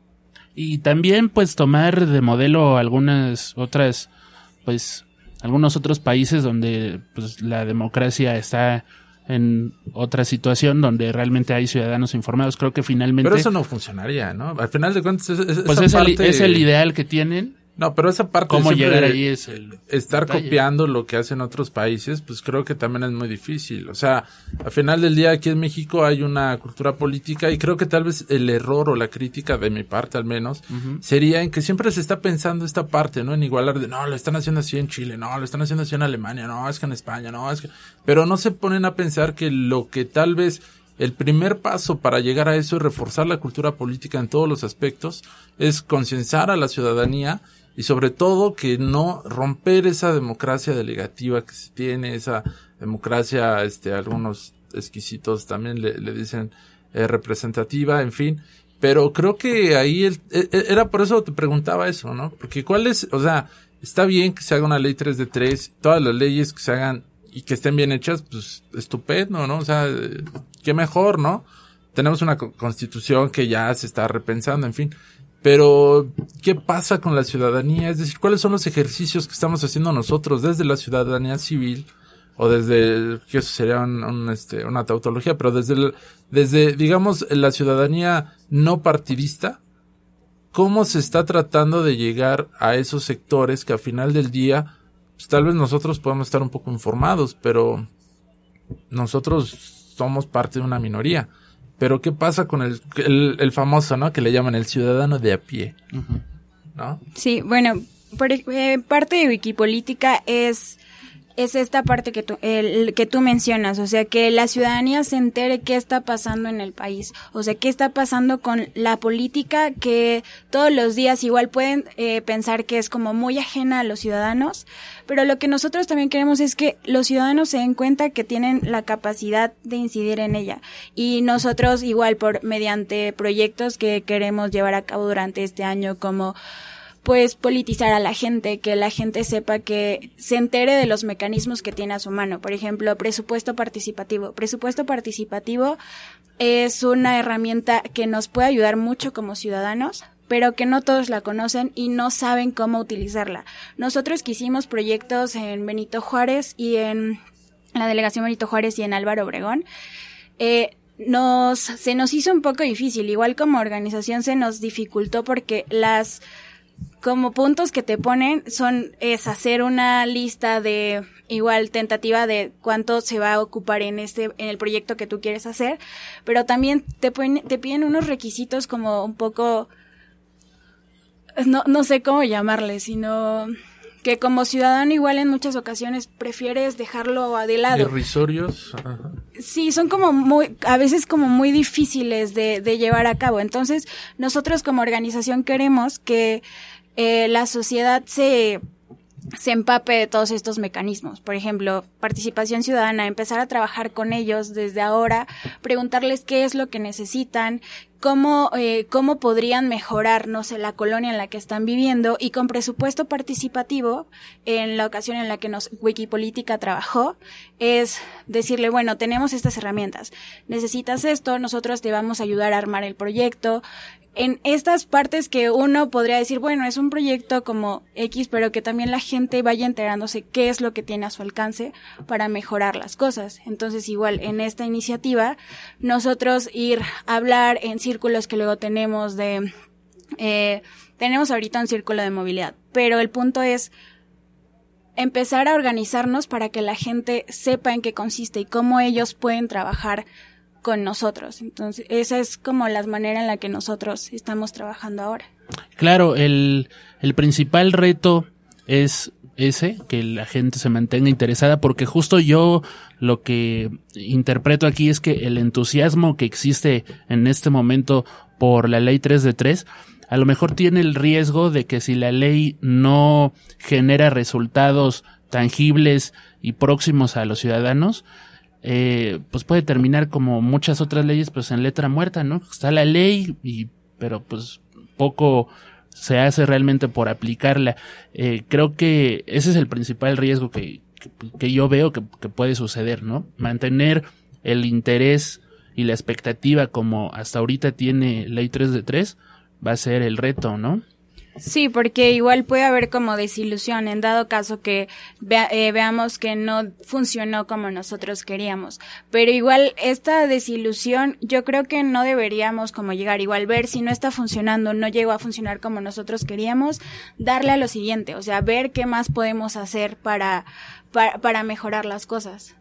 Y también pues tomar de modelo algunas otras, pues algunos otros países donde pues la democracia está en otra situación, donde realmente hay ciudadanos informados. Creo que finalmente... Pero eso no funcionaría, ¿no? Al final de cuentas, es, es, pues esa es, parte... el, es el ideal que tienen. No, pero esa parte cómo siempre llegar ahí es el estar detalle. Copiando lo que hacen otros países, pues creo que también es muy difícil. O sea, al final del día aquí en México hay una cultura política y creo que tal vez el error o la crítica de mi parte al menos uh-huh. sería en que siempre se está pensando esta parte, ¿no? En igualar de, no, lo están haciendo así en Chile, no, lo están haciendo así en Alemania, no, es que en España, no, es que... Pero no se ponen a pensar que lo que tal vez... El primer paso para llegar a eso es reforzar la cultura política en todos los aspectos, es concienciar a la ciudadanía y sobre todo que no romper esa democracia delegativa que se tiene, esa democracia, este, algunos exquisitos también le, le dicen eh, representativa, en fin. Pero creo que ahí el, era por eso te preguntaba eso, ¿no? Porque cuál es, o sea, está bien que se haga una ley tres de tres, todas las leyes que se hagan y que estén bien hechas, pues estupendo, ¿no? O sea, qué mejor, ¿no? Tenemos una constitución que ya se está repensando, en fin. Pero, ¿qué pasa con la ciudadanía? Es decir, ¿cuáles son los ejercicios que estamos haciendo nosotros desde la ciudadanía civil? O desde, que eso sería un, un, este, una tautología, pero desde, el, desde, digamos, la ciudadanía no partidista, ¿cómo se está tratando de llegar a esos sectores que al final del día, pues tal vez nosotros podemos estar un poco informados, pero nosotros somos parte de una minoría? Pero ¿qué pasa con el, el, el famoso, ¿no? Que le llaman el ciudadano de a pie, uh-huh. ¿no? Sí, bueno, por, eh, parte de Wikipolítica es, es esta parte que tú, el, que tú mencionas, o sea, que la ciudadanía se entere qué está pasando en el país, o sea, qué está pasando con la política que todos los días igual pueden eh, pensar que es como muy ajena a los ciudadanos, pero lo que nosotros también queremos es que los ciudadanos se den cuenta que tienen la capacidad de incidir en ella, y nosotros igual por mediante proyectos que queremos llevar a cabo durante este año, como pues politizar a la gente, que la gente sepa, que se entere de los mecanismos que tiene a su mano. Por ejemplo, presupuesto participativo. Presupuesto participativo es una herramienta que nos puede ayudar mucho como ciudadanos, pero que no todos la conocen y no saben cómo utilizarla. Nosotros que hicimos proyectos en Benito Juárez y en la delegación Benito Juárez y en Álvaro Obregón, eh, nos, se nos hizo un poco difícil, igual como organización se nos dificultó porque las, como puntos que te ponen son, es hacer una lista de, igual tentativa de cuánto se va a ocupar en este, en el proyecto que tú quieres hacer, pero también te ponen, te piden unos requisitos como un poco, no, no sé cómo llamarle, sino que como ciudadano igual en muchas ocasiones prefieres dejarlo de lado. Irrisorios. Ajá. Sí, son como muy, a veces como muy difíciles de, de llevar a cabo. Entonces, nosotros como organización queremos que eh, la sociedad se, se empape de todos estos mecanismos. Por ejemplo, participación ciudadana, empezar a trabajar con ellos desde ahora, preguntarles qué es lo que necesitan, cómo, eh, cómo podrían mejorar, no sé, la colonia en la que están viviendo, y con presupuesto participativo, en la ocasión en la que nos Wikipolítica trabajó, es decirle, bueno, tenemos estas herramientas, necesitas esto, nosotros te vamos a ayudar a armar el proyecto. En estas partes que uno podría decir, bueno, es un proyecto como X, pero que también la gente vaya enterándose qué es lo que tiene a su alcance para mejorar las cosas. Entonces, igual, en esta iniciativa, nosotros ir a hablar en círculos que luego tenemos de, eh, tenemos ahorita un círculo de movilidad, pero el punto es empezar a organizarnos para que la gente sepa en qué consiste y cómo ellos pueden trabajar con nosotros. Entonces, esa es como la manera en la que nosotros estamos trabajando ahora. Claro, el, el principal reto es ese, que la gente se mantenga interesada, porque justo yo lo que interpreto aquí es que el entusiasmo que existe en este momento por la ley tres de tres, a lo mejor tiene el riesgo de que si la ley no genera resultados tangibles y próximos a los ciudadanos, Eh, pues puede terminar como muchas otras leyes, pues en letra muerta, ¿no? Está la ley, y pero pues poco se hace realmente por aplicarla. Eh, creo que ese es el principal riesgo que, que, que yo veo que, que puede suceder, ¿no? Mantener el interés y la expectativa como hasta ahorita tiene ley tres de tres va a ser el reto, ¿no? Sí, porque igual puede haber como desilusión en dado caso que vea, eh, veamos que no funcionó como nosotros queríamos, pero igual esta desilusión yo creo que no deberíamos como llegar, igual ver si no está funcionando, no llegó a funcionar como nosotros queríamos, darle a lo siguiente, o sea, ver qué más podemos hacer para, para, para mejorar las cosas.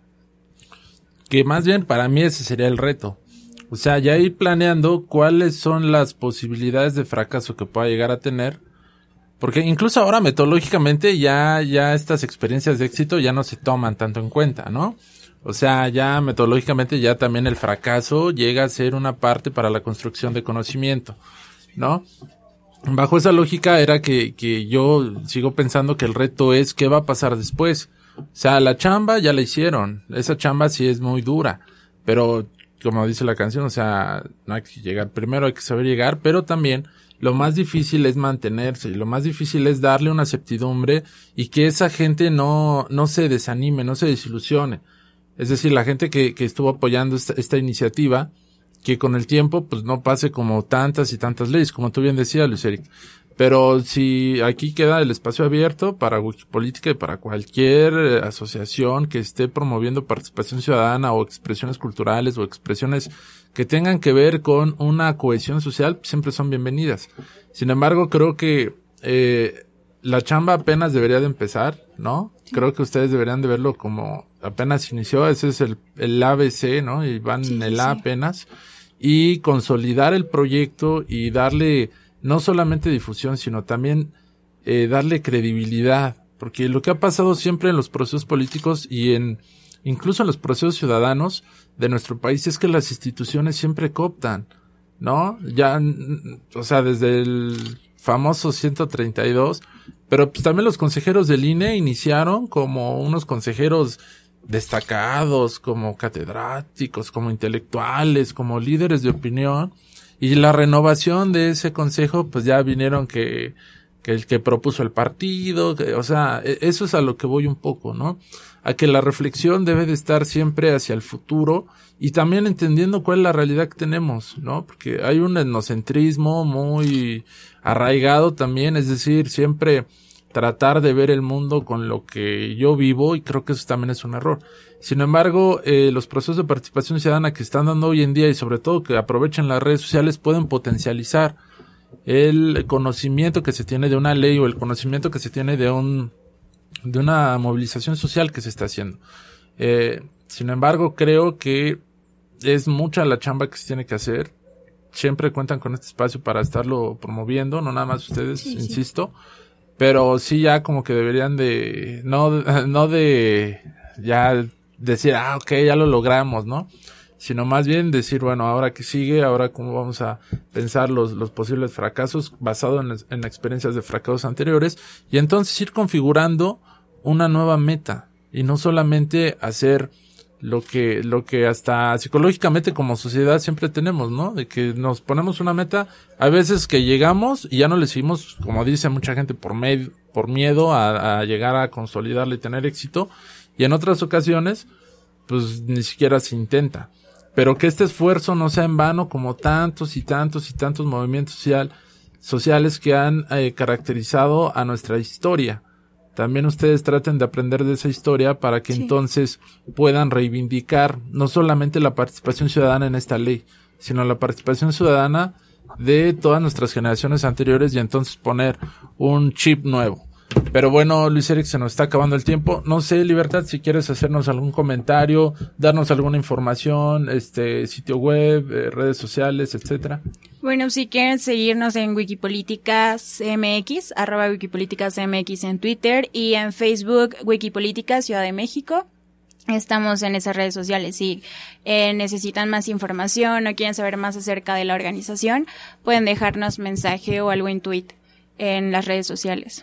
Que más bien para mí ese sería el reto. O sea, ya ir planeando cuáles son las posibilidades de fracaso que pueda llegar a tener. Porque incluso ahora metodológicamente ya, ya estas experiencias de éxito ya no se toman tanto en cuenta, ¿no? O sea, ya metodológicamente ya también el fracaso llega a ser una parte para la construcción de conocimiento, ¿no? Bajo esa lógica era que, que yo sigo pensando que el reto es qué va a pasar después. O sea, la chamba ya la hicieron. Esa chamba sí es muy dura, pero como dice la canción, o sea, no hay que llegar primero, hay que saber llegar, pero también lo más difícil es mantenerse y lo más difícil es darle una certidumbre y que esa gente no, no se desanime, no se desilusione. Es decir, la gente que, que estuvo apoyando esta, esta iniciativa, que con el tiempo pues no pase como tantas y tantas leyes, como tú bien decías, Luis Eric. Pero si aquí queda el espacio abierto para Wikipolítica y para cualquier eh, asociación que esté promoviendo participación ciudadana o expresiones culturales o expresiones que tengan que ver con una cohesión social, siempre son bienvenidas. Sin embargo, creo que eh, la chamba apenas debería de empezar, ¿no? Sí. Creo que ustedes deberían de verlo como apenas inició, ese es el, el A B C, ¿no? Y van sí, en el A sí. apenas. Y consolidar el proyecto y darle no solamente difusión, sino también eh, darle credibilidad, porque lo que ha pasado siempre en los procesos políticos y en incluso en los procesos ciudadanos de nuestro país es que las instituciones siempre cooptan, ¿no? Ya, o sea, desde el famoso ciento treinta y dos, pero pues también los consejeros del I N E iniciaron como unos consejeros destacados, como catedráticos, como intelectuales, como líderes de opinión. Y la renovación de ese consejo, pues ya vinieron que, que el que propuso el partido, que, o sea, eso es a lo que voy un poco, ¿no? A que la reflexión debe de estar siempre hacia el futuro y también entendiendo cuál es la realidad que tenemos, ¿no? Porque hay un etnocentrismo muy arraigado también, es decir, siempre tratar de ver el mundo con lo que yo vivo, y creo que eso también es un error. Sin embargo, eh, los procesos de participación ciudadana que están dando hoy en día, y sobre todo que aprovechen las redes sociales, pueden potencializar el conocimiento que se tiene de una ley o el conocimiento que se tiene de un de una movilización social que se está haciendo. Eh, sin embargo, creo que es mucha la chamba que se tiene que hacer. Siempre cuentan con este espacio para estarlo promoviendo, no nada más ustedes, sí, insisto, sí. Pero sí ya como que deberían de, no, no de ya decir, ah, ok, ya lo logramos, ¿no? Sino más bien decir, bueno, ahora qué sigue, ahora cómo vamos a pensar los, los posibles fracasos basado en, en experiencias de fracasos anteriores, y entonces ir configurando una nueva meta, y no solamente hacer lo que, lo que hasta psicológicamente como sociedad siempre tenemos, ¿no? De que nos ponemos una meta, a veces que llegamos y ya no le seguimos, como dice mucha gente, por medio, por miedo a, a llegar a consolidarla y tener éxito, y en otras ocasiones, pues ni siquiera se intenta. Pero que este esfuerzo no sea en vano, como tantos y tantos y tantos movimientos social, sociales que han eh, caracterizado a nuestra historia. También ustedes traten de aprender de esa historia para que sí. entonces puedan reivindicar no solamente la participación ciudadana en esta ley, sino la participación ciudadana de todas nuestras generaciones anteriores, y entonces poner un chip nuevo. Pero bueno, Luis Eric, se nos está acabando el tiempo. No sé, Libertad, si quieres hacernos algún comentario, darnos alguna información, este, sitio web, eh, redes sociales, etcétera. Bueno, si quieren seguirnos en Wikipolíticas M X, arroba Wikipolíticas M X en Twitter, y en Facebook, Wikipolítica Ciudad de México. Estamos en esas redes sociales. Si eh, necesitan más información o quieren saber más acerca de la organización, pueden dejarnos mensaje o algo en tweet en las redes sociales.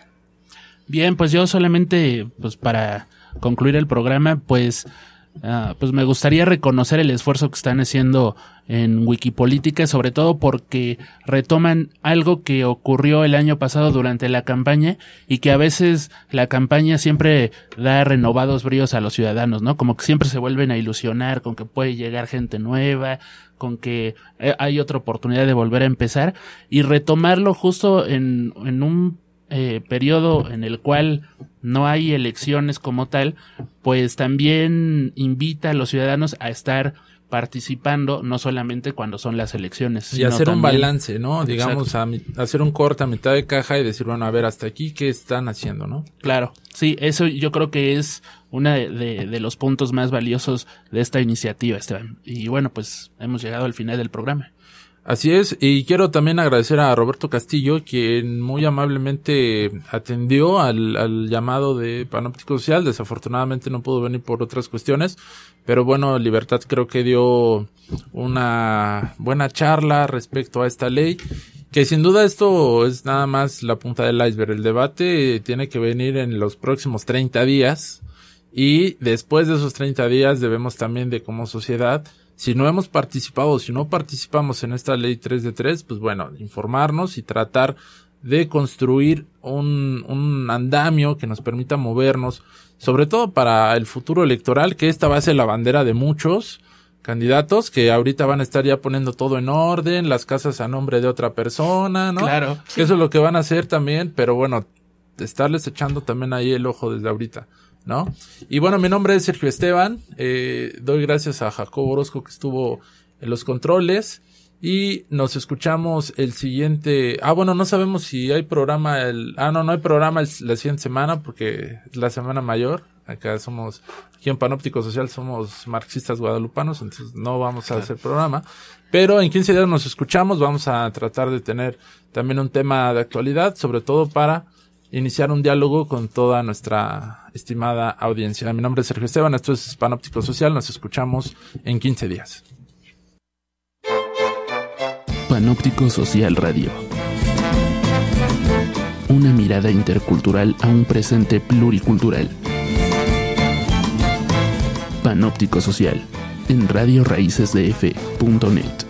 Bien, pues yo solamente, pues para concluir el programa, pues, uh, pues me gustaría reconocer el esfuerzo que están haciendo en Wikipolítica, sobre todo porque retoman algo que ocurrió el año pasado durante la campaña, y que a veces la campaña siempre da renovados bríos a los ciudadanos, ¿no? Como que siempre se vuelven a ilusionar con que puede llegar gente nueva, con que hay otra oportunidad de volver a empezar, y retomarlo justo en, en un Eh, periodo en el cual no hay elecciones como tal, pues también invita a los ciudadanos a estar participando, no solamente cuando son las elecciones. Y hacer también un balance, ¿no? Digamos, a, a hacer un corte a mitad de caja y decir, bueno, a ver, hasta aquí, ¿qué están haciendo, no? Claro, sí, eso yo creo que es uno de, de, de los puntos más valiosos de esta iniciativa, Esteban. Y bueno, pues hemos llegado al final del programa. Así es, y quiero también agradecer a Roberto Castillo, quien muy amablemente atendió al, al llamado de Panóptico Social. Desafortunadamente no pudo venir por otras cuestiones, pero bueno, Libertad creo que dio una buena charla respecto a esta ley, que sin duda esto es nada más la punta del iceberg. El debate tiene que venir en los próximos treinta días, y después de esos treinta días debemos también, de como sociedad, si no hemos participado, si no participamos en esta ley tres de tres, pues bueno, informarnos y tratar de construir un, un andamio que nos permita movernos, sobre todo para el futuro electoral, que esta va a ser la bandera de muchos candidatos que ahorita van a estar ya poniendo todo en orden, las casas a nombre de otra persona, ¿no? Claro. Que eso es lo que van a hacer también, pero bueno, estarles echando también ahí el ojo desde ahorita, ¿no? Y bueno, mi nombre es Sergio Esteban, eh, doy gracias a Jacobo Orozco que estuvo en los controles, y nos escuchamos el siguiente, ah bueno, no sabemos si hay programa el, ah no, no hay programa el, la siguiente semana porque es la semana mayor, acá somos, aquí en Panóptico Social somos marxistas guadalupanos, entonces no vamos a claro. hacer programa, pero en quince días nos escuchamos, vamos a tratar de tener también un tema de actualidad, sobre todo para iniciar un diálogo con toda nuestra estimada audiencia. Mi nombre es Sergio Esteban, esto es Panóptico Social, nos escuchamos en quince días. Panóptico Social Radio. Una mirada intercultural a un presente pluricultural. Panóptico Social en radio raíces d f punto net.